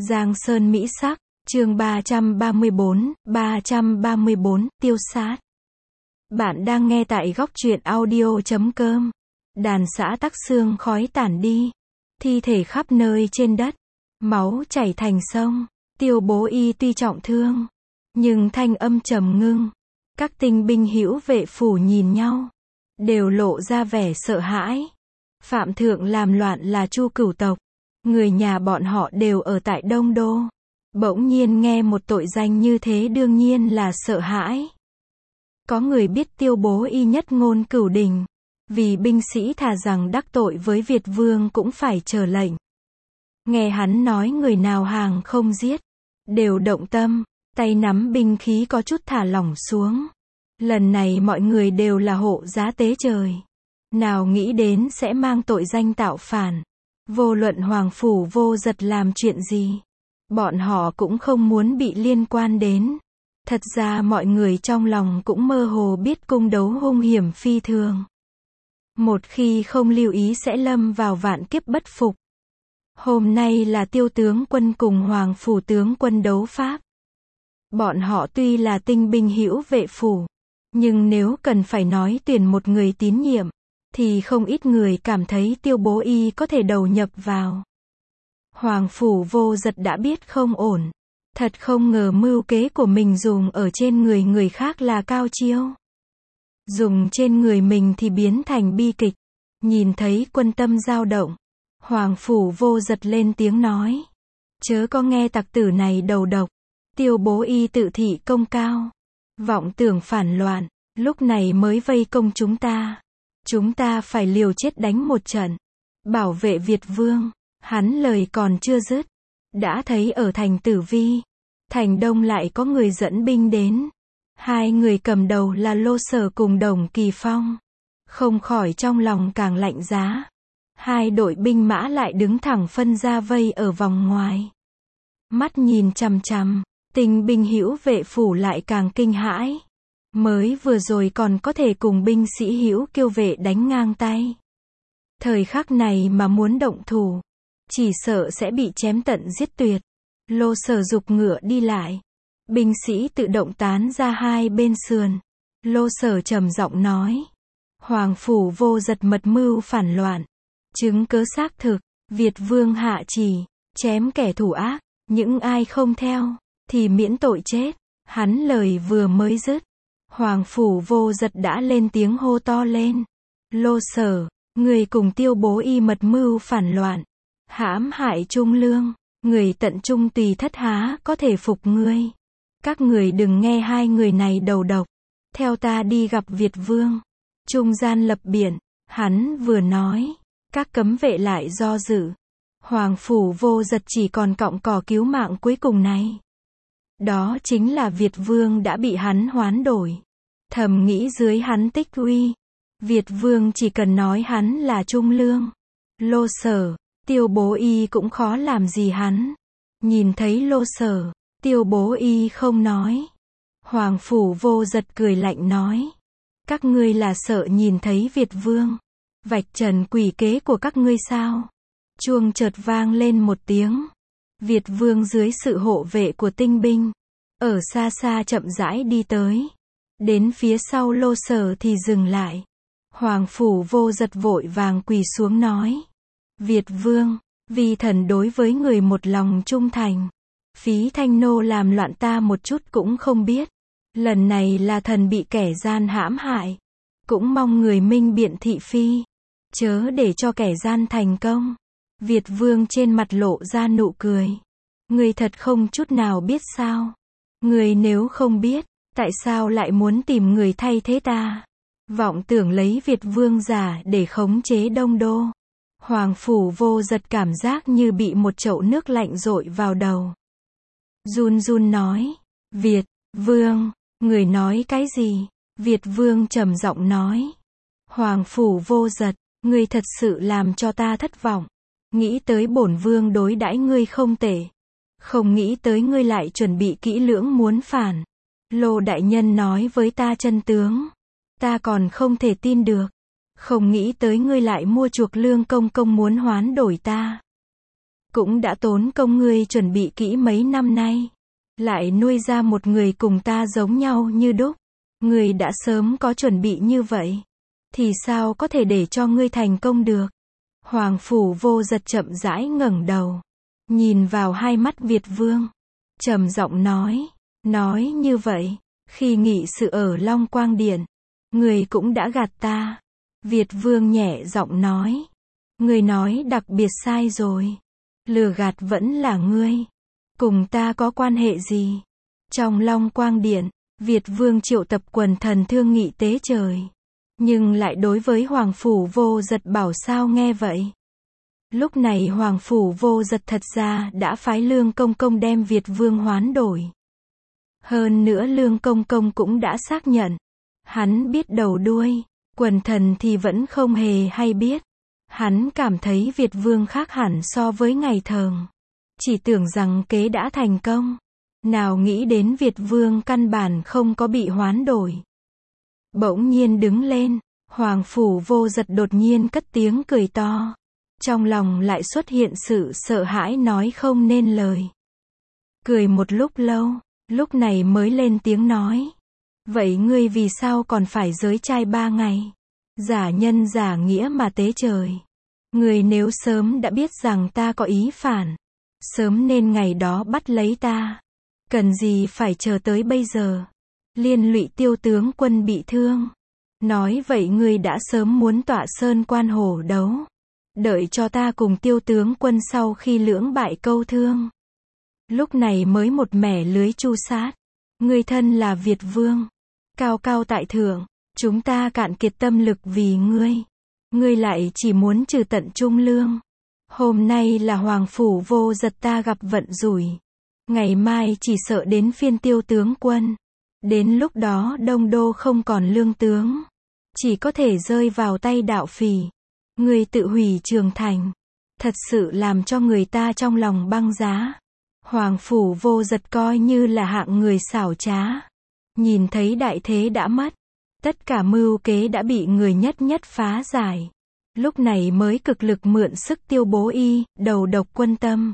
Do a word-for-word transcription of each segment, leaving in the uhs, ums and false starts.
Giang Sơn Mỹ Sắc, chương ba trăm ba mươi bốn, ba trăm ba mươi bốn, tiêu sát. Bạn đang nghe tại góc truyện audio chấm com. Đàn xã tắc xương khói tản đi. Thi thể khắp nơi trên đất. Máu chảy thành sông. Tiêu Bố Y tuy trọng thương, nhưng thanh âm trầm ngưng. Các tinh binh hữu vệ phủ nhìn nhau, đều lộ ra vẻ sợ hãi. Phạm thượng làm loạn là Chu Cửu tộc. Người nhà bọn họ đều ở tại Đông Đô. Bỗng nhiên nghe một tội danh như thế đương nhiên là sợ hãi. Có người biết Tiêu Bố Y nhất ngôn cửu đình. Vì binh sĩ thà rằng đắc tội với Việt vương cũng phải chờ lệnh. Nghe hắn nói người nào hàng không giết, đều động tâm, tay nắm binh khí có chút thả lỏng xuống. Lần này mọi người đều là hộ giá tế trời. Nào nghĩ đến sẽ mang tội danh tạo phản. Vô luận Hoàng Phủ Vô Dật làm chuyện gì, bọn họ cũng không muốn bị liên quan đến. Thật ra mọi người trong lòng cũng mơ hồ biết cung đấu hung hiểm phi thường. Một khi không lưu ý sẽ lâm vào vạn kiếp bất phục. Hôm nay là Tiêu tướng quân cùng Hoàng Phủ tướng quân đấu pháp. Bọn họ tuy là tinh binh hữu vệ phủ, nhưng nếu cần phải nói tuyển một người tín nhiệm, thì không ít người cảm thấy Tiêu Bố Y có thể đầu nhập vào. Hoàng Phủ Vô Dật đã biết không ổn. Thật không ngờ mưu kế của mình dùng ở trên người người khác là cao chiêu. Dùng trên người mình thì biến thành bi kịch. Nhìn thấy quân tâm dao động, Hoàng Phủ Vô Dật lên tiếng nói. Chớ có nghe tặc tử này đầu độc. Tiêu Bố Y tự thị công cao, vọng tưởng phản loạn, lúc này mới vây công chúng ta. Chúng ta phải liều chết đánh một trận, bảo vệ Việt vương. Hắn lời còn chưa dứt, đã thấy ở thành Tử Vi, thành Đông lại có người dẫn binh đến. Hai người cầm đầu là Lô Sở cùng Đồng Kỳ Phong. Không khỏi trong lòng càng lạnh giá. Hai đội binh mã lại đứng thẳng phân ra vây ở vòng ngoài. Mắt nhìn chằm chằm, tinh binh hữu vệ phủ lại càng kinh hãi. Mới vừa rồi còn có thể cùng binh sĩ hữu kiêu vệ đánh ngang tay. Thời khắc này mà muốn động thủ, chỉ sợ sẽ bị chém tận giết tuyệt. Lô Sở giục ngựa đi lại. Binh sĩ tự động tán ra hai bên sườn. Lô Sở trầm giọng nói. Hoàng Phủ Vô Dật mật mưu phản loạn. Chứng cớ xác thực, Việt vương hạ chỉ, chém kẻ thủ ác. Những ai không theo, thì miễn tội chết. Hắn lời vừa mới dứt, Hoàng Phủ Vô Dật đã lên tiếng hô to lên. Lô Sở, người cùng Tiêu Bố Y mật mưu phản loạn, hãm hại trung lương, người tận trung tùy thất há có thể phục ngươi. Các người đừng nghe hai người này đầu độc. Theo ta đi gặp Việt vương. Trung gian lập biện. Hắn vừa nói, các cấm vệ lại do dự. Hoàng Phủ Vô Dật chỉ còn cọng cỏ cứu mạng cuối cùng này. Đó chính là Việt vương đã bị hắn hoán đổi. Thầm nghĩ dưới hắn tích uy, Việt vương chỉ cần nói hắn là trung lương. Lô Sở, Tiêu Bố Y cũng khó làm gì hắn. Nhìn thấy Lô Sở, Tiêu Bố Y không nói. Hoàng Phủ Vô Dật cười lạnh nói. Các ngươi là sợ nhìn thấy Việt vương vạch trần quỷ kế của các ngươi sao? Chuông chợt vang lên một tiếng. Việt vương dưới sự hộ vệ của tinh binh, ở xa xa chậm rãi đi tới. Đến phía sau Lô Sở thì dừng lại. Hoàng Phủ Vô Dật vội vàng quỳ xuống nói. Việt vương, vì thần đối với người một lòng trung thành. Phí Thanh Nô làm loạn ta một chút cũng không biết. Lần này là thần bị kẻ gian hãm hại. Cũng mong người minh biện thị phi. Chớ để cho kẻ gian thành công. Việt vương trên mặt lộ ra nụ cười. Người thật không chút nào biết sao? Người nếu không biết, tại sao lại muốn tìm người thay thế ta? Vọng tưởng lấy Việt vương giả để khống chế Đông Đô. Hoàng Phủ Vô Dật cảm giác như bị một chậu nước lạnh dội vào đầu. Run run nói. Việt vương, người nói cái gì? Việt vương trầm giọng nói. Hoàng Phủ Vô Dật, ngươi thật sự làm cho ta thất vọng. Nghĩ tới bổn vương đối đãi ngươi không tệ. Không nghĩ tới ngươi lại chuẩn bị kỹ lưỡng muốn phản. Lô đại nhân nói với ta chân tướng. Ta còn không thể tin được. Không nghĩ tới ngươi lại mua chuộc Lương công công muốn hoán đổi ta. cũng đã tốn công ngươi chuẩn bị kỹ mấy năm nay, lại nuôi ra một người cùng ta giống nhau như đúc. Ngươi đã sớm có chuẩn bị như vậy, thì sao có thể để cho ngươi thành công được? Hoàng Phủ Vô Giật chậm rãi ngẩng đầu, nhìn vào hai mắt Việt Vương, trầm giọng nói, nói như vậy, khi nghị sự ở Long Quang Điện, ngươi cũng đã gạt ta. Việt Vương nhẹ giọng nói, ngươi nói đặc biệt sai rồi, lừa gạt vẫn là ngươi, cùng ta có quan hệ gì? Trong Long Quang Điện, Việt Vương triệu tập quần thần thương nghị tế trời, nhưng lại đối với Hoàng Phủ Vô Giật bảo sao nghe vậy. Lúc này Hoàng Phủ Vô Giật thật ra đã phái Lương Công Công đem Việt Vương hoán đổi. Hơn nữa Lương Công Công cũng đã xác nhận, hắn biết đầu đuôi, quần thần thì vẫn không hề hay biết. Hắn cảm thấy Việt Vương khác hẳn so với ngày thường, chỉ tưởng rằng kế đã thành công, nào nghĩ đến Việt Vương căn bản không có bị hoán đổi. Bỗng nhiên đứng lên, Hoàng Phủ Vô Giật đột nhiên cất tiếng cười to, trong lòng lại xuất hiện sự sợ hãi nói không nên lời. Cười một lúc lâu, lúc này mới lên tiếng nói, vậy ngươi vì sao còn phải giới trai ba ngày? Giả nhân giả nghĩa mà tế trời. Ngươi nếu sớm đã biết rằng ta có ý phản, sớm nên ngày đó bắt lấy ta, cần gì phải chờ tới bây giờ, liên lụy Tiêu tướng quân bị thương. Nói vậy ngươi đã sớm muốn tọa sơn quan hổ đấu, đợi cho ta cùng Tiêu tướng quân sau khi lưỡng bại câu thương, lúc này mới một mẻ lưới chu sát. Ngươi thân là Việt Vương, cao cao tại thượng, chúng ta cạn kiệt tâm lực vì ngươi, ngươi lại chỉ muốn trừ tận trung lương. Hôm nay là Hoàng Phủ Vô Giật ta gặp vận rủi, ngày mai chỉ sợ đến phiên Tiêu tướng quân, đến lúc đó Đông Đô không còn lương tướng, chỉ có thể rơi vào tay đạo phỉ. Ngươi tự hủy Trường Thành, thật sự làm cho người ta trong lòng băng giá. Hoàng Phủ Vô Giật coi như là hạng người xảo trá, nhìn thấy đại thế đã mất, tất cả mưu kế đã bị người nhất nhất phá giải, lúc này mới cực lực mượn sức Tiêu Bố Y, đầu độc quân tâm.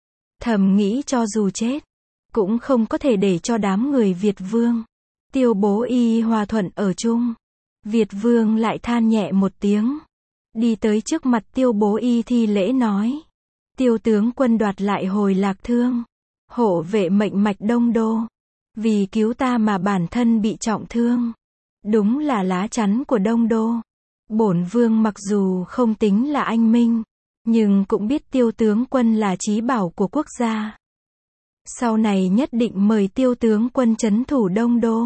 Thầm nghĩ cho dù chết, cũng không có thể để cho đám người Việt Vương, Tiêu Bố Y hòa thuận ở chung. Việt Vương lại than nhẹ một tiếng, đi tới trước mặt Tiêu Bố Y thi lễ nói, Tiêu tướng quân đoạt lại hồi Lạc Thương, hộ vệ mệnh mạch Đông Đô, vì cứu ta mà bản thân bị trọng thương, đúng là lá chắn của Đông Đô. Bổn Vương mặc dù không tính là anh minh, nhưng cũng biết Tiêu tướng quân là chí bảo của quốc gia, sau này nhất định mời Tiêu tướng quân trấn thủ Đông Đô,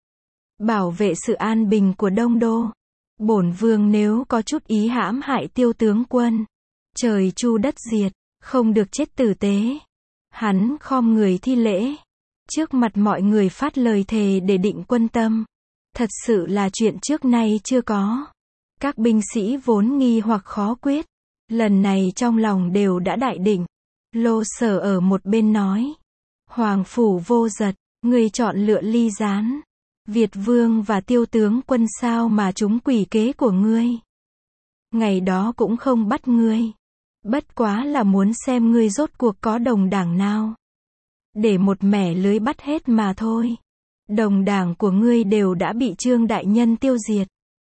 bảo vệ sự an bình của Đông Đô. Bổn Vương nếu có chút ý hãm hại Tiêu tướng quân, trời chu đất diệt, không được chết tử tế. Hắn khom người thi lễ, trước mặt mọi người phát lời thề để định quân tâm. Thật sự là chuyện trước nay chưa có. Các binh sĩ vốn nghi hoặc khó quyết, lần này trong lòng đều đã đại định. Lô Sở ở một bên nói, Hoàng Phủ Vô Giật, ngươi chọn lựa ly gián, Việt Vương và Tiêu tướng quân sao mà trúng quỷ kế của ngươi. Ngày đó cũng không bắt ngươi, bất quá là muốn xem ngươi rốt cuộc có đồng đảng nào, để một mẻ lưới bắt hết mà thôi. Đồng đảng của ngươi đều đã bị Trương đại nhân tiêu diệt.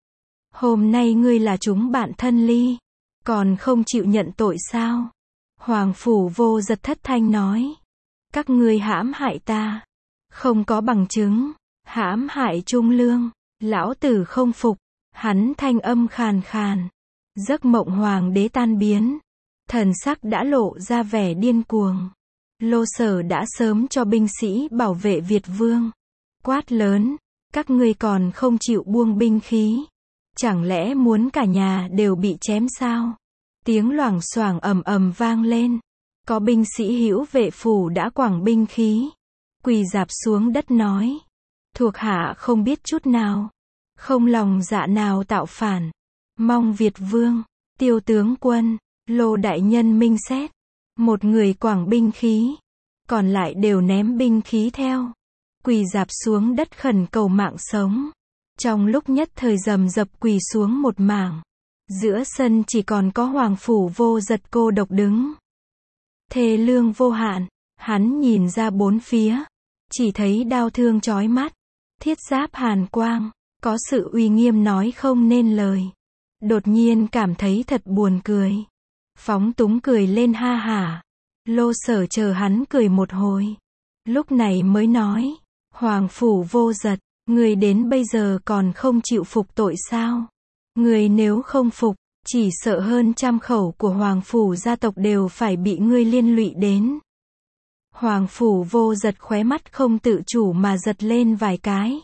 Hôm nay ngươi là chúng bạn thân ly, còn không chịu nhận tội sao? Hoàng Phủ Vô Giật thất thanh nói, các ngươi hãm hại ta, không có bằng chứng, hãm hại Trung Lương, lão tử không phục. Hắn thanh âm khàn khàn, giấc mộng hoàng đế tan biến, thần sắc đã lộ ra vẻ điên cuồng. Lô Sở đã sớm cho binh sĩ bảo vệ Việt Vương, quát lớn, các ngươi còn không chịu buông binh khí, chẳng lẽ muốn cả nhà đều bị chém sao? Tiếng loảng xoảng ầm ầm vang lên, có binh sĩ hữu vệ phủ đã quẳng binh khí, quỳ rạp xuống đất nói, thuộc hạ không biết chút nào, không lòng dạ nào tạo phản, mong Việt Vương, Tiêu tướng quân, Lô đại nhân minh xét. Một người quẳng binh khí, còn lại đều ném binh khí theo, quỳ rạp xuống đất khẩn cầu mạng sống. Trong lúc nhất thời rầm rập quỳ xuống một mảng, giữa sân chỉ còn có Hoàng Phủ Vô Giật cô độc đứng. thê lương vô hạn. Hắn nhìn ra bốn phía, chỉ thấy đao thương chói mắt, thiết giáp hàn quang, có sự uy nghiêm nói không nên lời. Đột nhiên cảm thấy thật buồn cười. Phóng túng cười lên ha hả. Lô Sở chờ hắn cười một hồi. Lúc này mới nói, Hoàng Phủ Vô Dật, người đến bây giờ còn không chịu phục tội sao? Người nếu không phục, chỉ sợ hơn trăm khẩu của Hoàng Phủ gia tộc đều phải bị ngươi liên lụy đến. Hoàng Phủ Vô Dật khóe mắt không tự chủ mà giật lên vài cái.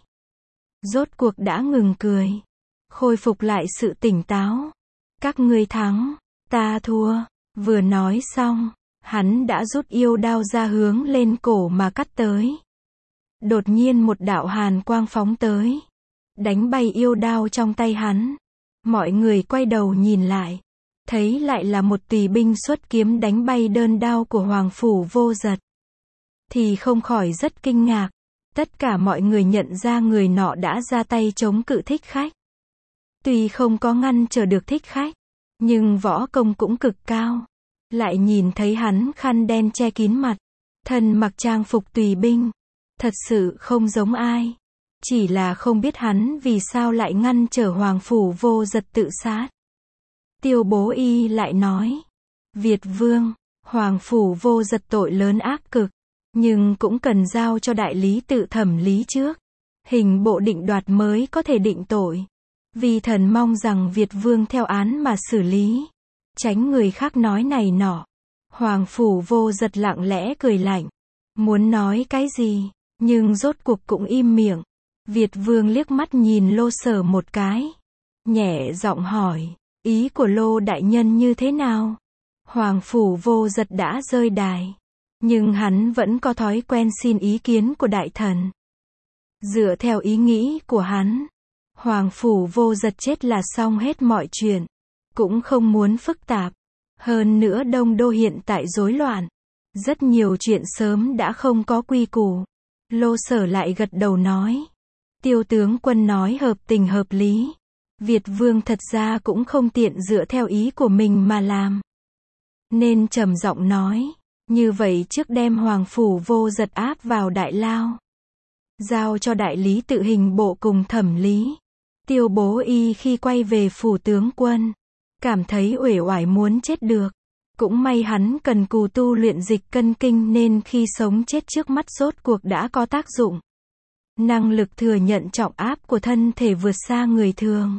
Rốt cuộc đã ngừng cười, khôi phục lại sự tỉnh táo. Các ngươi thắng, ta thua. Vừa nói xong, hắn đã rút yêu đao ra hướng lên cổ mà cắt tới. Đột nhiên một đạo hàn quang phóng tới, đánh bay yêu đao trong tay hắn. Mọi người quay đầu nhìn lại, thấy lại là một tùy binh xuất kiếm đánh bay đơn đao của Hoàng Phủ Vô Dật. Thì không khỏi rất kinh ngạc. Tất cả mọi người nhận ra người nọ đã ra tay chống cự thích khách. Tuy không có ngăn trở được thích khách, nhưng võ công cũng cực cao. Lại nhìn thấy hắn khăn đen che kín mặt, thân mặc trang phục tùy binh, thật sự không giống ai. Chỉ là không biết hắn vì sao lại ngăn trở Hoàng Phủ Vô Dật tự sát. Tiêu Bố Y lại nói, Việt Vương, Hoàng Phủ Vô Dật tội lớn ác cực, nhưng cũng cần giao cho đại lý tự thẩm lý trước. Hình bộ định đoạt mới có thể định tội. Vì thần mong rằng Việt Vương theo án mà xử lý, tránh người khác nói này nọ. Hoàng Phủ Vô Dật lặng lẽ cười lạnh, muốn nói cái gì, nhưng rốt cuộc cũng im miệng. Việt Vương liếc mắt nhìn Lô Sở một cái, nhẹ giọng hỏi, ý của Lô đại nhân như thế nào? Hoàng Phủ Vô Dật đã rơi đài, nhưng hắn vẫn có thói quen xin ý kiến của đại thần. Dựa theo ý nghĩ của hắn, Hoàng Phủ Vô Dật chết là xong hết mọi chuyện, cũng không muốn phức tạp. Hơn nữa Đông Đô hiện tại rối loạn, rất nhiều chuyện sớm đã không có quy củ. Lô Sở lại gật đầu nói, Tiêu tướng quân nói hợp tình hợp lý. Việt Vương thật ra cũng không tiện dựa theo ý của mình mà làm, nên trầm giọng nói, như vậy trước đem Hoàng Phủ Vô Dật áp vào đại lao, giao cho đại lý tự hình bộ cùng thẩm lý. Tiêu Bố Y khi quay về phủ tướng quân, cảm thấy uể oải muốn chết được. Cũng may hắn cần cù tu luyện dịch cân kinh nên khi sống chết trước mắt rốt cuộc đã có tác dụng. Năng lực thừa nhận trọng áp của thân thể vượt xa người thường.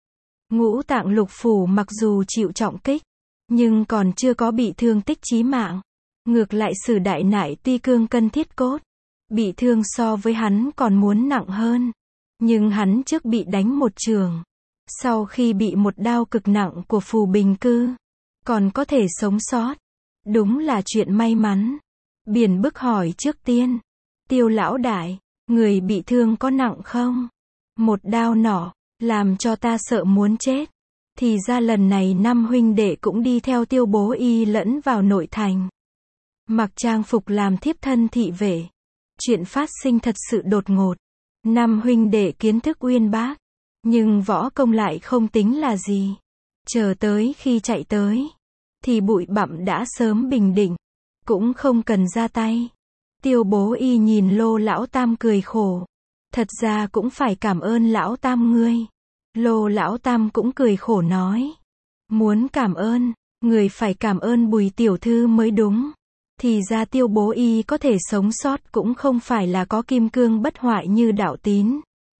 Ngũ tạng lục phủ mặc dù chịu trọng kích, nhưng còn chưa có bị thương tích chí mạng. Ngược lại Sử Đại Nại tuy cương cân thiết cốt, bị thương so với hắn còn muốn nặng hơn. Nhưng hắn trước bị đánh một trường, sau khi bị một đao cực nặng của Phù Bình Cư, còn có thể sống sót. Đúng là chuyện may mắn. Biển Bức hỏi trước tiên, Tiêu lão đại, người bị thương có nặng không? Một đao nỏ, làm cho ta sợ muốn chết. Thì ra lần này năm huynh đệ cũng đi theo Tiêu Bố Y lẫn vào nội thành, mặc trang phục làm thiếp thân thị vệ. Chuyện phát sinh thật sự đột ngột. Năm huynh đệ kiến thức uyên bác, nhưng võ công lại không tính là gì. Chờ tới khi chạy tới, thì bụi bặm đã sớm bình định, cũng không cần ra tay. Tiêu Bố Y nhìn Lô lão tam cười khổ, thật ra cũng phải cảm ơn lão tam ngươi. Lô lão tam cũng cười khổ nói, muốn cảm ơn, người phải cảm ơn Bùi tiểu thư mới đúng. Thì ra Tiêu Bố Y có thể sống sót cũng không phải là có kim cương bất hoại như Đạo Tín,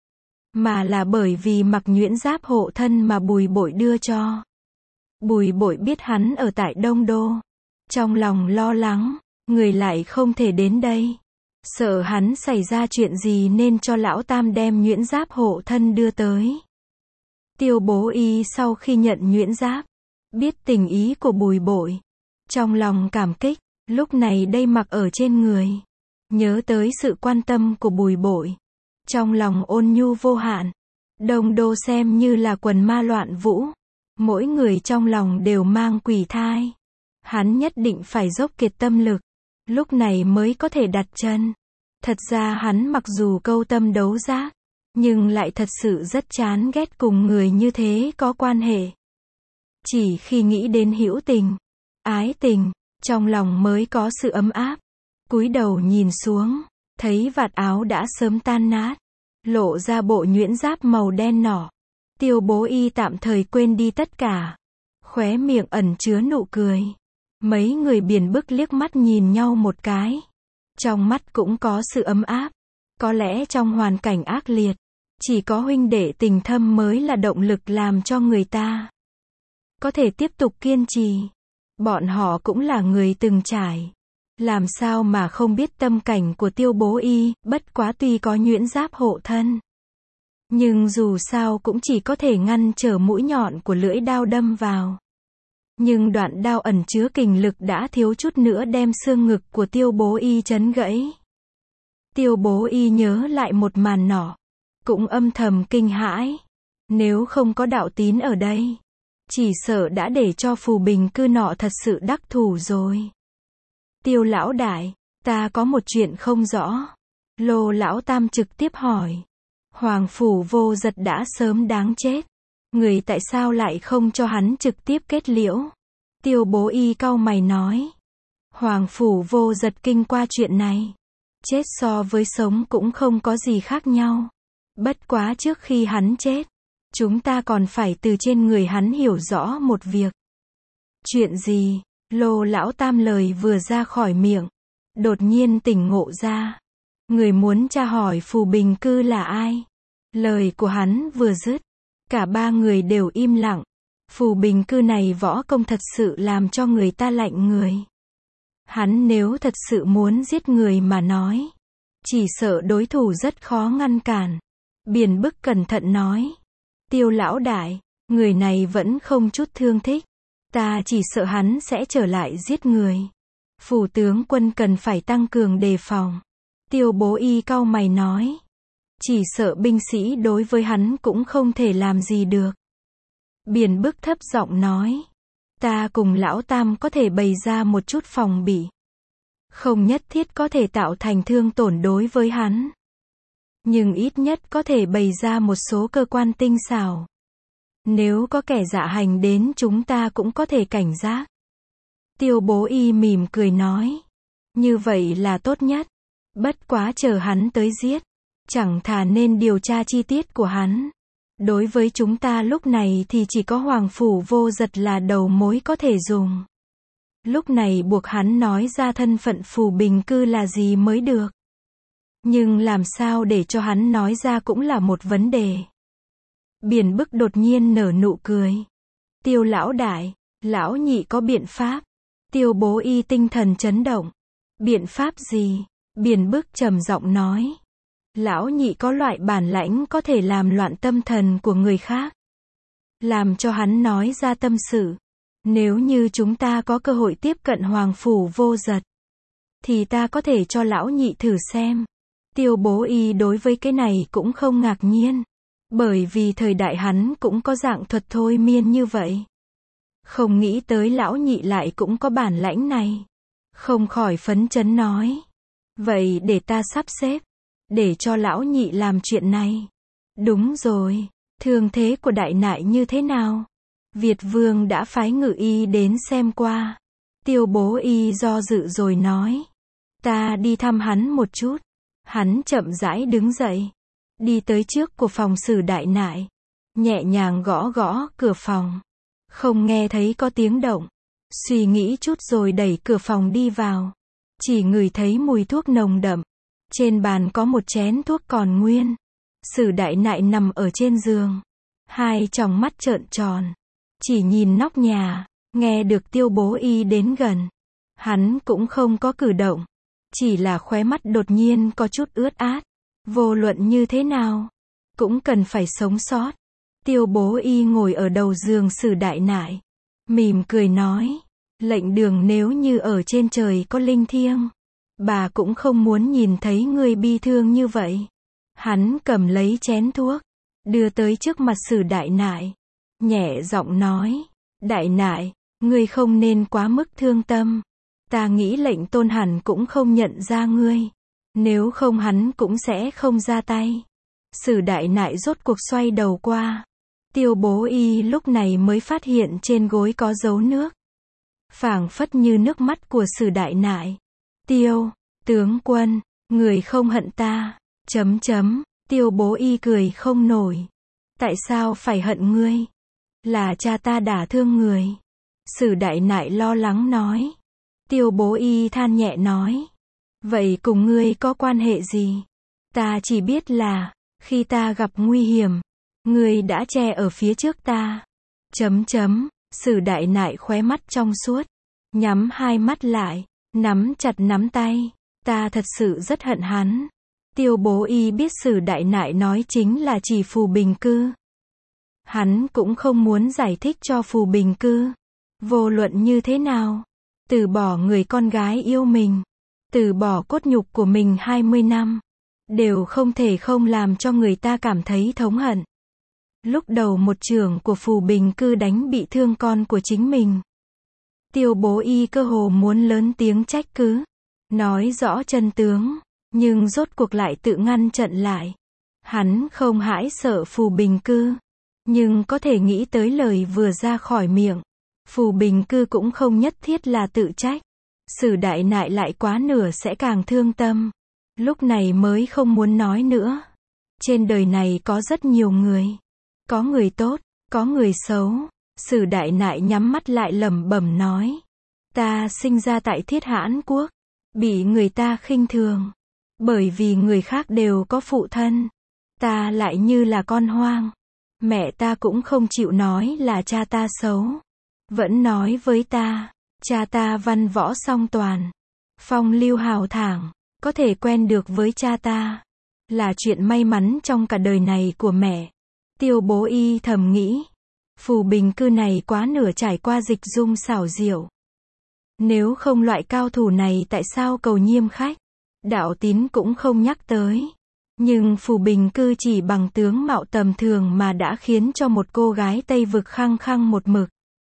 mà là bởi vì mặc nhuyễn giáp hộ thân mà Bùi Bội đưa cho. Bùi Bội biết hắn ở tại Đông Đô, trong lòng lo lắng, người lại không thể đến đây, sợ hắn xảy ra chuyện gì nên cho lão tam đem nhuyễn giáp hộ thân đưa tới. Tiêu Bố Y sau khi nhận nhuyễn giáp, biết tình ý của Bùi Bội, trong lòng cảm kích. Lúc này đây mặc ở trên người, nhớ tới sự quan tâm của Bùi Bội, trong lòng ôn nhu vô hạn. Đông Đô xem như là quần ma loạn vũ, mỗi người trong lòng đều mang quỷ thai. Hắn nhất định phải dốc kiệt tâm lực, lúc này mới có thể đặt chân. Thật ra hắn mặc dù câu tâm đấu giác, nhưng lại thật sự rất chán ghét cùng người như thế có quan hệ. Chỉ khi nghĩ đến hữu tình, ái tình, trong lòng mới có sự ấm áp. Cúi đầu nhìn xuống, thấy vạt áo đã sớm tan nát, lộ ra bộ nhuyễn giáp màu đen nỏ. Tiêu Bố Y tạm thời quên đi tất cả, khóe miệng ẩn chứa nụ cười. Mấy người Biển Bức liếc mắt nhìn nhau một cái, trong mắt cũng có sự ấm áp. Có lẽ trong hoàn cảnh ác liệt, chỉ có huynh đệ tình thâm mới là động lực làm cho người ta có thể tiếp tục kiên trì. Bọn họ cũng là người từng trải, làm sao mà không biết tâm cảnh của Tiêu Bố Y, bất quá tuy có nhuyễn giáp hộ thân, nhưng dù sao cũng chỉ có thể ngăn trở mũi nhọn của lưỡi đao đâm vào. Nhưng đoạn đao ẩn chứa kình lực đã thiếu chút nữa đem xương ngực của Tiêu Bố Y chấn gãy. Tiêu Bố Y nhớ lại một màn nọ, cũng âm thầm kinh hãi. Nếu không có đạo tín ở đây, chỉ sợ đã để cho phù bình cư nọ thật sự đắc thủ rồi. Tiêu lão đại, ta có một chuyện không rõ. Lô lão tam trực tiếp hỏi. Hoàng phủ vô giật đã sớm đáng chết, người tại sao lại không cho hắn trực tiếp kết liễu? Tiêu Bố Y cau mày nói. Hoàng phủ vô giật kinh qua chuyện này, chết so với sống cũng không có gì khác nhau. Bất quá trước khi hắn chết, chúng ta còn phải từ trên người hắn hiểu rõ một việc. Chuyện gì? Lô lão tam lời vừa ra khỏi miệng, đột nhiên tỉnh ngộ ra. Người muốn tra hỏi phù bình cư là ai? Lời của hắn vừa dứt, cả ba người đều im lặng. Phù bình cư này võ công thật sự làm cho người ta lạnh người. Hắn nếu thật sự muốn giết người mà nói, chỉ sợ đối thủ rất khó ngăn cản. Biển Bức cẩn thận nói. Tiêu lão đại, người này vẫn không chút thương thích. Ta chỉ sợ hắn sẽ trở lại giết người. Phủ tướng quân cần phải tăng cường đề phòng. Tiêu Bố Y cau mày nói. Chỉ sợ binh sĩ đối với hắn cũng không thể làm gì được. Biển Bức thấp giọng nói. Ta cùng lão tam có thể bày ra một chút phòng bị, không nhất thiết có thể tạo thành thương tổn đối với hắn, nhưng ít nhất có thể bày ra một số cơ quan tinh xảo. Nếu có kẻ dạ hành đến chúng ta cũng có thể cảnh giác. Tiêu Bố Y mỉm cười nói. Như vậy là tốt nhất. Bất quá chờ hắn tới giết, chẳng thà nên điều tra chi tiết của hắn. Đối với chúng ta lúc này thì chỉ có Hoàng phủ vô giật là đầu mối có thể dùng. Lúc này buộc hắn nói ra thân phận phù bình cư là gì mới được. Nhưng làm sao để cho hắn nói ra cũng là một vấn đề. Biển Bức đột nhiên nở nụ cười. Tiêu lão đại, lão nhị có biện pháp. Tiêu Bố Y tinh thần chấn động. Biện pháp gì? Biển Bức trầm giọng nói. Lão nhị có loại bản lãnh có thể làm loạn tâm thần của người khác, làm cho hắn nói ra tâm sự. Nếu như chúng ta có cơ hội tiếp cận Hoàng phủ vô giật, thì ta có thể cho lão nhị thử xem. Tiêu Bố Y đối với cái này cũng không ngạc nhiên, bởi vì thời đại hắn cũng có dạng thuật thôi miên như vậy. Không nghĩ tới lão nhị lại cũng có bản lãnh này. Không khỏi phấn chấn nói. Vậy để ta sắp xếp, để cho lão nhị làm chuyện này. Đúng rồi, thương thế của đại nại như thế nào? Việt Vương đã phái ngự y đến xem qua. Tiêu Bố Y do dự rồi nói. Ta đi thăm hắn một chút. Hắn chậm rãi đứng dậy, đi tới trước của phòng xử đại nại, nhẹ nhàng gõ gõ cửa phòng. Không nghe thấy có tiếng động. Suy nghĩ chút rồi đẩy cửa phòng đi vào. Chỉ ngửi thấy mùi thuốc nồng đậm. Trên bàn có một chén thuốc còn nguyên. Sử đại nại nằm ở trên giường, hai tròng mắt trợn tròn, chỉ nhìn nóc nhà. Nghe được Tiêu Bố Y đến gần, hắn cũng không có cử động, chỉ là khóe mắt đột nhiên có chút ướt át. Vô luận như thế nào, cũng cần phải sống sót. Tiêu Bố Y ngồi ở đầu giường Sử đại nại, mỉm cười nói. Lệnh đường nếu như ở trên trời có linh thiêng, bà cũng không muốn nhìn thấy người bi thương như vậy. Hắn cầm lấy chén thuốc, đưa tới trước mặt Sử đại nại, nhẹ giọng nói. Đại nại, ngươi không nên quá mức thương tâm. Ta nghĩ lệnh tôn hẳn cũng không nhận ra ngươi. Nếu không hắn cũng sẽ không ra tay. Sử đại nại rốt cuộc xoay đầu qua. Tiêu Bố Y lúc này mới phát hiện trên gối có dấu nước. phảng phất như nước mắt của Sử Đại Nại. Tiêu, tướng quân, người không hận ta, chấm chấm, Tiêu Bố Y cười không nổi. Tại sao phải hận ngươi? Là cha ta đả thương người. Sử Đại Nại lo lắng nói. Tiêu Bố Y than nhẹ nói. Vậy cùng ngươi có quan hệ gì? Ta chỉ biết là, khi ta gặp nguy hiểm, ngươi đã che ở phía trước ta. Chấm chấm, Sử Đại Nại khóe mắt trong suốt, nhắm hai mắt lại, nắm chặt nắm tay. Ta thật sự rất hận hắn. Tiêu Bố Y biết Sử Đại Nại nói chính là chỉ Phù Bình Cư. Hắn cũng không muốn giải thích cho Phù Bình Cư. Vô luận như thế nào, từ bỏ người con gái yêu mình, từ bỏ cốt nhục của mình hai mươi năm, đều không thể không làm cho người ta cảm thấy thống hận. Lúc đầu một trưởng của Phù Bình Cư đánh bị thương con của chính mình. Tiêu Bố Y cơ hồ muốn lớn tiếng trách cứ, nói rõ chân tướng, nhưng rốt cuộc lại tự ngăn chặn lại. Hắn không hãi sợ Phù Bình Cư, nhưng có thể nghĩ tới lời vừa ra khỏi miệng. Phù Bình Cư cũng không nhất thiết là tự trách. Sử Đại Nại lại quá nửa sẽ càng thương tâm. Lúc này mới không muốn nói nữa. Trên đời này có rất nhiều người. Có người tốt, có người xấu. Sử Đại Nại nhắm mắt lại lẩm bẩm nói. Ta sinh ra tại Thiết Hãn Quốc, bị người ta khinh thường. Bởi vì người khác đều có phụ thân. Ta lại như là con hoang. Mẹ ta cũng không chịu nói là cha ta xấu. Vẫn nói với ta, cha ta văn võ song toàn, phong lưu hào thảng, có thể quen được với cha ta, là chuyện may mắn trong cả đời này của mẹ. Tiêu Bố Y thầm nghĩ, Phù Bình Cư này quá nửa trải qua dịch dung xảo diệu. Nếu không loại cao thủ này tại sao cầu nhiêm khách, Đạo Tín cũng không nhắc tới. Nhưng Phù Bình Cư chỉ bằng tướng mạo tầm thường mà đã khiến cho một cô gái Tây Vực khăng khăng một mực.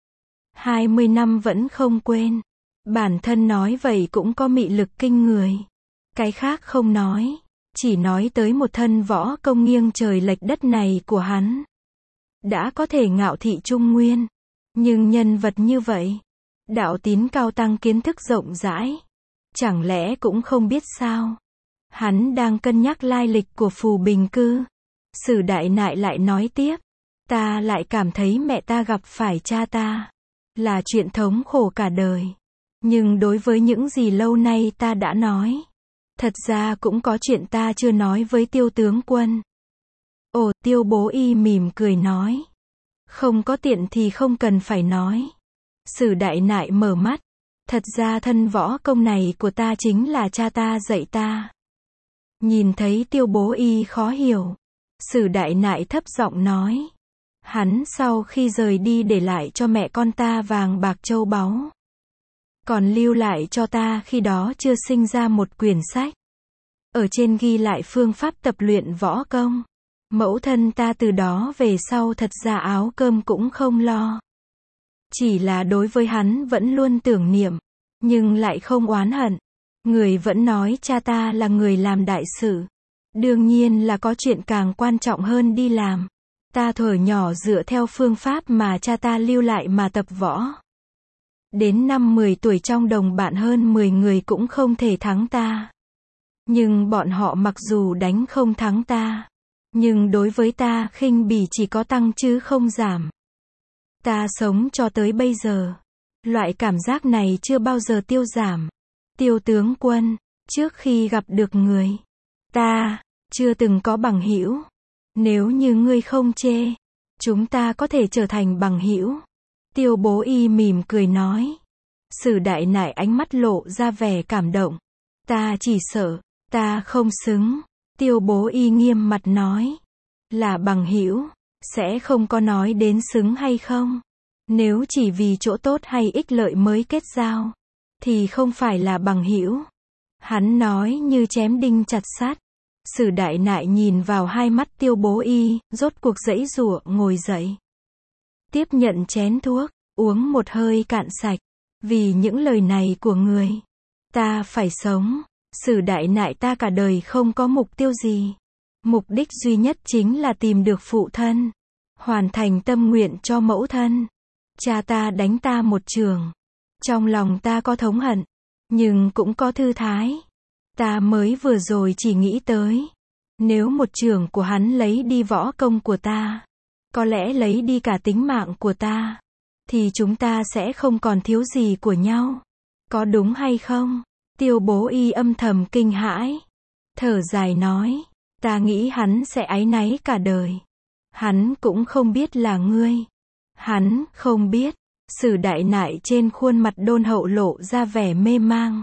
hai mươi năm vẫn không quên. Bản thân nói vậy cũng có mị lực kinh người. Cái khác không nói. Chỉ nói tới một thân võ công nghiêng trời lệch đất này của hắn. Đã có thể ngạo thị Trung Nguyên. Nhưng nhân vật như vậy, Đạo Tín cao tăng kiến thức rộng rãi, chẳng lẽ cũng không biết sao? Hắn đang cân nhắc lai lịch của Phù Bình Cư. Sử Đại Nại lại nói tiếp. Ta lại cảm thấy mẹ ta gặp phải cha ta là chuyện thống khổ cả đời. Nhưng đối với những gì lâu nay ta đã nói, thật ra cũng có chuyện ta chưa nói với Tiêu tướng quân. Ồ, Tiêu Bố Y mỉm cười nói. Không có tiện thì không cần phải nói. Sử Đại Nại mở mắt. Thật ra thân võ công này của ta chính là cha ta dạy ta. Nhìn thấy Tiêu Bố Y khó hiểu, Sử Đại Nại thấp giọng nói. Hắn sau khi rời đi để lại cho mẹ con ta vàng bạc châu báu. Còn lưu lại cho ta khi đó chưa sinh ra một quyển sách. Ở trên ghi lại phương pháp tập luyện võ công. Mẫu thân ta từ đó về sau thật ra áo cơm cũng không lo. Chỉ là đối với hắn vẫn luôn tưởng niệm, nhưng lại không oán hận. Người vẫn nói cha ta là người làm đại sự. Đương nhiên là có chuyện càng quan trọng hơn đi làm. Ta thuở nhỏ dựa theo phương pháp mà cha ta lưu lại mà tập võ. Đến năm mười tuổi trong đồng bạn hơn mười người cũng không thể thắng ta. Nhưng bọn họ mặc dù đánh không thắng ta, nhưng đối với ta khinh bỉ chỉ có tăng chứ không giảm. Ta sống cho tới bây giờ, loại cảm giác này chưa bao giờ tiêu giảm. Tiêu tướng quân, trước khi gặp được người, ta chưa từng có bằng hữu. Nếu như ngươi không chê, chúng ta có thể trở thành bằng hữu. Tiêu Bố Y mỉm cười nói. Sử Đại Nại ánh mắt lộ ra vẻ cảm động. Ta chỉ sợ, ta không xứng. Tiêu Bố Y nghiêm mặt nói. Là bằng hữu, sẽ không có nói đến xứng hay không. Nếu chỉ vì chỗ tốt hay ích lợi mới kết giao, thì không phải là bằng hữu. Hắn nói như chém đinh chặt sắt. Sử Đại Nại nhìn vào hai mắt Tiêu Bố Y, rốt cuộc giãy giụa ngồi dậy. Tiếp nhận chén thuốc, uống một hơi cạn sạch. Vì những lời này của người, ta phải sống. Sử Đại Nại ta cả đời không có mục tiêu gì. Mục đích duy nhất chính là tìm được phụ thân. Hoàn thành tâm nguyện cho mẫu thân. Cha ta đánh ta một trường. Trong lòng ta có thống hận, nhưng cũng có thư thái. Ta mới vừa rồi chỉ nghĩ tới, nếu một chưởng của hắn lấy đi võ công của ta, có lẽ lấy đi cả tính mạng của ta, thì chúng ta sẽ không còn thiếu gì của nhau. Có đúng hay không? Tiêu Bố Y âm thầm kinh hãi, thở dài nói, ta nghĩ hắn sẽ áy náy cả đời. Hắn cũng không biết là ngươi. Hắn không biết. Sử Đại Nại trên khuôn mặt đôn hậu lộ ra vẻ mê mang.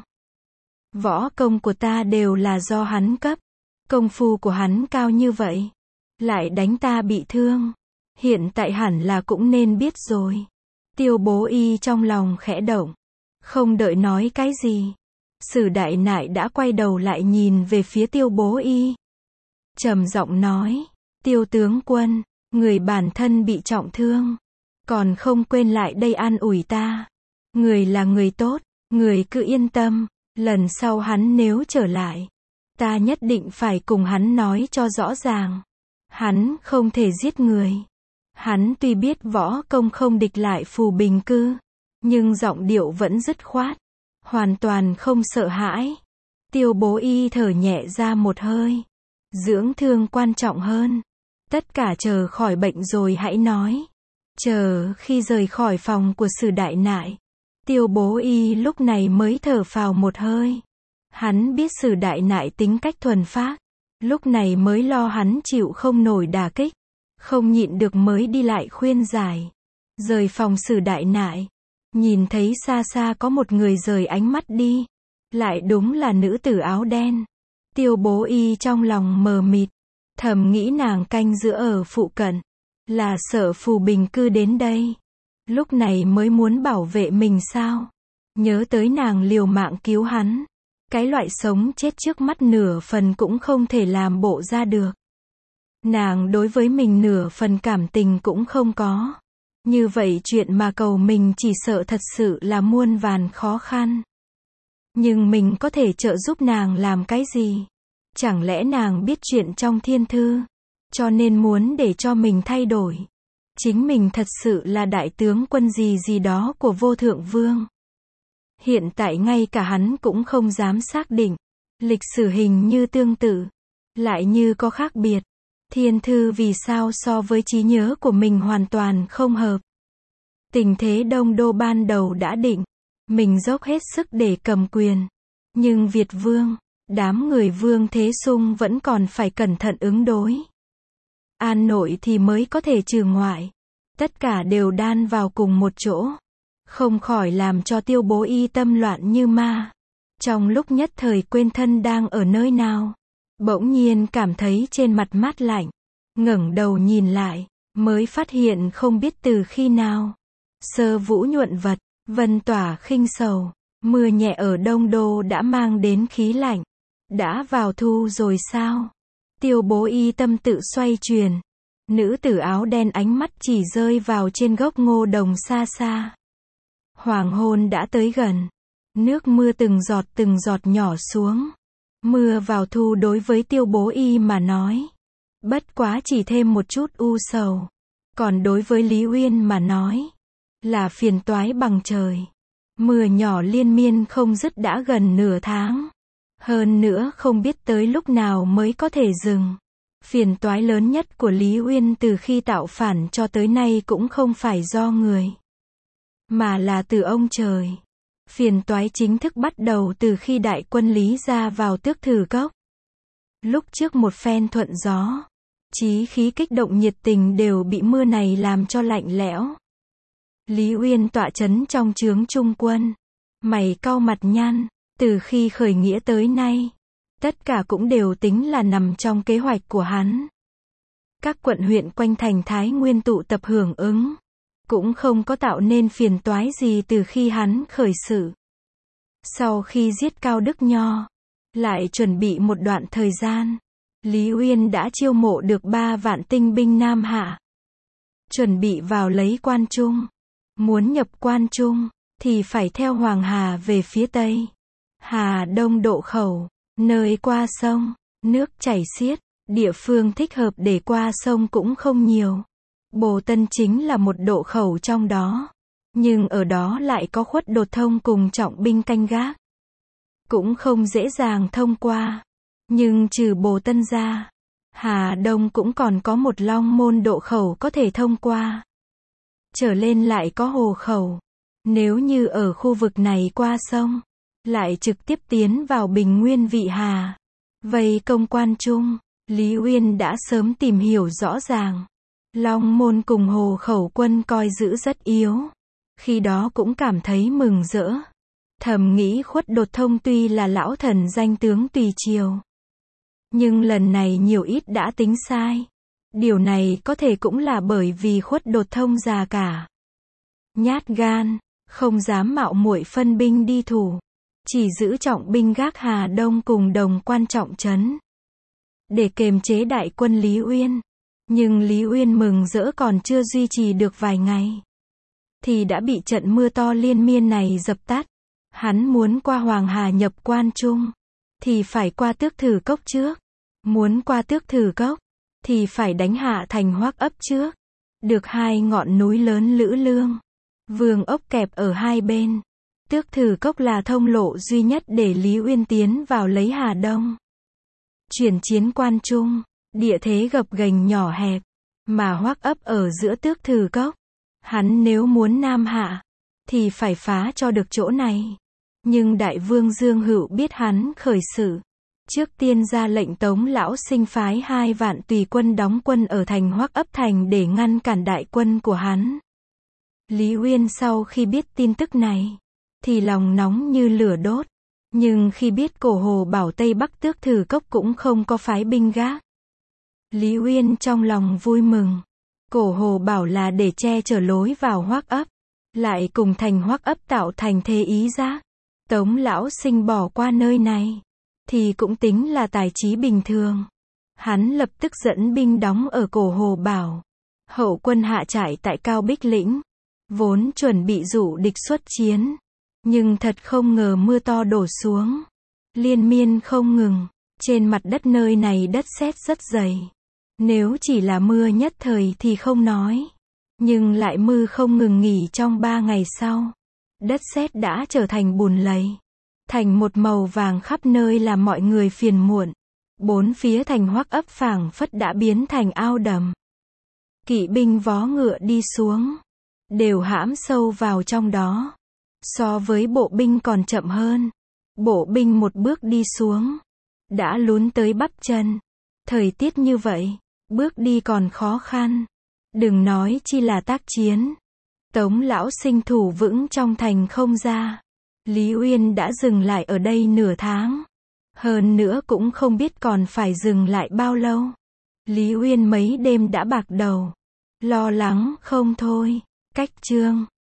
Võ công của ta đều là do hắn cấp. Công phu của hắn cao như vậy, lại đánh ta bị thương. Hiện tại hẳn là cũng nên biết rồi. Tiêu Bố Y trong lòng khẽ động. Không đợi nói cái gì, Sử Đại Nại đã quay đầu lại nhìn về phía Tiêu Bố Y. Trầm giọng nói, Tiêu tướng quân, người bản thân bị trọng thương, còn không quên lại đây an ủi ta. Người là người tốt, người cứ yên tâm, lần sau hắn nếu trở lại, ta nhất định phải cùng hắn nói cho rõ ràng. Hắn không thể giết người. Hắn tuy biết võ công không địch lại Phù Bình Cư, nhưng giọng điệu vẫn dứt khoát, hoàn toàn không sợ hãi. Tiêu Bố Y thở nhẹ ra một hơi. Dưỡng thương quan trọng hơn. Tất cả chờ khỏi bệnh rồi hãy nói. Chờ khi rời khỏi phòng của Sử Đại Nại, Tiêu Bố Y lúc này mới thở phào một hơi. Hắn biết Sử Đại Nại tính cách thuần phác, lúc này mới lo hắn chịu không nổi đả kích, không nhịn được mới đi lại khuyên giải. Rời phòng Sử Đại Nại, nhìn thấy xa xa có một người rời ánh mắt đi, lại đúng là nữ tử áo đen. Tiêu Bố Y trong lòng mờ mịt, thầm nghĩ nàng canh giữ ở phụ cận, là sợ Phù Bình Cư đến đây, lúc này mới muốn bảo vệ mình sao? Nhớ tới nàng liều mạng cứu hắn, cái loại sống chết trước mắt nửa phần cũng không thể làm bộ ra được. Nàng đối với mình nửa phần cảm tình cũng không có. Như vậy chuyện mà cầu mình chỉ sợ thật sự là muôn vàn khó khăn. Nhưng mình có thể trợ giúp nàng làm cái gì? Chẳng lẽ nàng biết chuyện trong thiên thư, cho nên muốn để cho mình thay đổi? Chính mình thật sự là đại tướng quân gì gì đó của Vô Thượng Vương. Hiện tại ngay cả hắn cũng không dám xác định. Lịch sử hình như tương tự, lại như có khác biệt. Thiên thư vì sao so với trí nhớ của mình hoàn toàn không hợp. Tình thế Đông Đô ban đầu đã định, mình dốc hết sức để cầm quyền. Nhưng Việt Vương, đám người Vương Thế Sung vẫn còn phải cẩn thận ứng đối. An nội thì mới có thể trừ ngoại. Tất cả đều đan vào cùng một chỗ, không khỏi làm cho Tiêu Bố Y tâm loạn như ma. Trong lúc nhất thời quên thân đang ở nơi nào, bỗng nhiên cảm thấy trên mặt mát lạnh. Ngẩng đầu nhìn lại, mới phát hiện không biết từ khi nào. Sơ vũ nhuận vật, vân tỏa khinh sầu, mưa nhẹ ở Đông Đô đã mang đến khí lạnh. Đã vào thu rồi sao? Tiêu Bố Y tâm tự xoay chuyển. Nữ tử áo đen ánh mắt chỉ rơi vào trên gốc ngô đồng xa xa. Hoàng hôn đã tới gần. Nước mưa từng giọt từng giọt nhỏ xuống. Mưa vào thu đối với Tiêu Bố Y mà nói, bất quá chỉ thêm một chút u sầu. Còn đối với Lý Uyên mà nói, là phiền toái bằng trời. Mưa nhỏ liên miên không dứt đã gần nửa tháng. Hơn nữa không biết tới lúc nào mới có thể dừng. Phiền toái lớn nhất của Lý Uyên từ khi tạo phản cho tới nay cũng không phải do người, mà là từ ông trời. Phiền toái chính thức bắt đầu từ khi đại quân Lý ra vào Tước Thử Cốc. Lúc trước một phen thuận gió, chí khí kích động nhiệt tình đều bị mưa này làm cho lạnh lẽo. Lý Uyên tọa chấn trong trướng trung quân, mày cau mặt nhăn, từ khi khởi nghĩa tới nay, tất cả cũng đều tính là nằm trong kế hoạch của hắn. Các quận huyện quanh thành Thái Nguyên tụ tập hưởng ứng, cũng không có tạo nên phiền toái gì từ khi hắn khởi sự. Sau khi giết Cao Đức Nho, lại chuẩn bị một đoạn thời gian, Lý Uyên đã chiêu mộ được ba vạn tinh binh Nam Hạ, chuẩn bị vào lấy Quan Trung. Muốn nhập Quan Trung, thì phải theo Hoàng Hà về phía Tây. Hà Đông độ khẩu, nơi qua sông, nước chảy xiết, địa phương thích hợp để qua sông cũng không nhiều. Bồ Tân chính là một độ khẩu trong đó. Nhưng ở đó lại có Khuất Đột Thông cùng trọng binh canh gác. Cũng không dễ dàng thông qua. Nhưng trừ Bồ Tân ra, Hà Đông cũng còn có một Long Môn độ khẩu có thể thông qua. Trở lên lại có Hồ khẩu. Nếu như ở khu vực này qua sông, lại trực tiếp tiến vào Bình Nguyên Vị Hà, vây công Quan Trung, Lý Uyên đã sớm tìm hiểu rõ ràng. Long Môn cùng Hồ khẩu quân coi giữ rất yếu. Khi đó cũng cảm thấy mừng rỡ. Thầm nghĩ Khuất Đột Thông tuy là lão thần danh tướng tùy triều, nhưng lần này nhiều ít đã tính sai. Điều này có thể cũng là bởi vì Khuất Đột Thông già cả, nhát gan, không dám mạo muội phân binh đi thủ, chỉ giữ trọng binh gác Hà Đông cùng Đồng Quan trọng trấn, để kiềm chế đại quân Lý Uyên. Nhưng Lý Uyên mừng rỡ còn chưa duy trì được vài ngày, thì đã bị trận mưa to liên miên này dập tắt. Hắn muốn qua Hoàng Hà nhập Quan Trung, thì phải qua Tước Thử Cốc trước. Muốn qua Tước Thử Cốc, thì phải đánh hạ thành Hoắc Ấp trước. Được hai ngọn núi lớn Lữ Lương, Vương Ốc kẹp ở hai bên. Tước Thử Cốc là thông lộ duy nhất để Lý Uyên tiến vào lấy Hà Đông. Chuyển chiến Quan Trung, địa thế gập ghềnh nhỏ hẹp, mà Hoắc Ấp ở giữa Tước Thử Cốc. Hắn nếu muốn nam hạ, thì phải phá cho được chỗ này. Nhưng Đại Vương Dương Hữu biết hắn khởi sự, trước tiên ra lệnh Tống Lão Sinh phái hai vạn tùy quân đóng quân ở thành Hoắc Ấp thành để ngăn cản đại quân của hắn. Lý Uyên sau khi biết tin tức này, thì lòng nóng như lửa đốt. Nhưng khi biết Cổ Hồ Bảo Tây Bắc Tước Thử Cốc cũng không có phái binh gác, Lý Uyên trong lòng vui mừng. Cổ Hồ Bảo là để che chở lối vào Hoắc Ấp, lại cùng thành Hoắc Ấp tạo thành thế ý giác. Tống Lão Sinh bỏ qua nơi này, thì cũng tính là tài trí bình thường. Hắn lập tức dẫn binh đóng ở Cổ Hồ Bảo. Hậu quân hạ trại tại Cao Bích Lĩnh, vốn chuẩn bị dụ địch xuất chiến. Nhưng thật không ngờ mưa to đổ xuống, liên miên không ngừng. Trên mặt đất nơi này đất sét rất dày. Nếu chỉ là mưa nhất thời thì không nói, nhưng lại mưa không ngừng nghỉ trong ba ngày sau. Đất sét đã trở thành bùn lầy, thành một màu vàng khắp nơi làm mọi người phiền muộn. Bốn phía thành Hoắc Ấp phảng phất đã biến thành ao đầm. Kỵ binh vó ngựa đi xuống, đều hãm sâu vào trong đó. So với bộ binh còn chậm hơn. Bộ binh một bước đi xuống, đã lún tới bắp chân. Thời tiết như vậy, bước đi còn khó khăn, đừng nói chi là tác chiến. Tống Lão Sinh thủ vững trong thành không ra. Lý Uyên đã dừng lại ở đây nửa tháng. Hơn nữa cũng không biết còn phải dừng lại bao lâu. Lý Uyên mấy đêm đã bạc đầu, lo lắng không thôi. Cách chương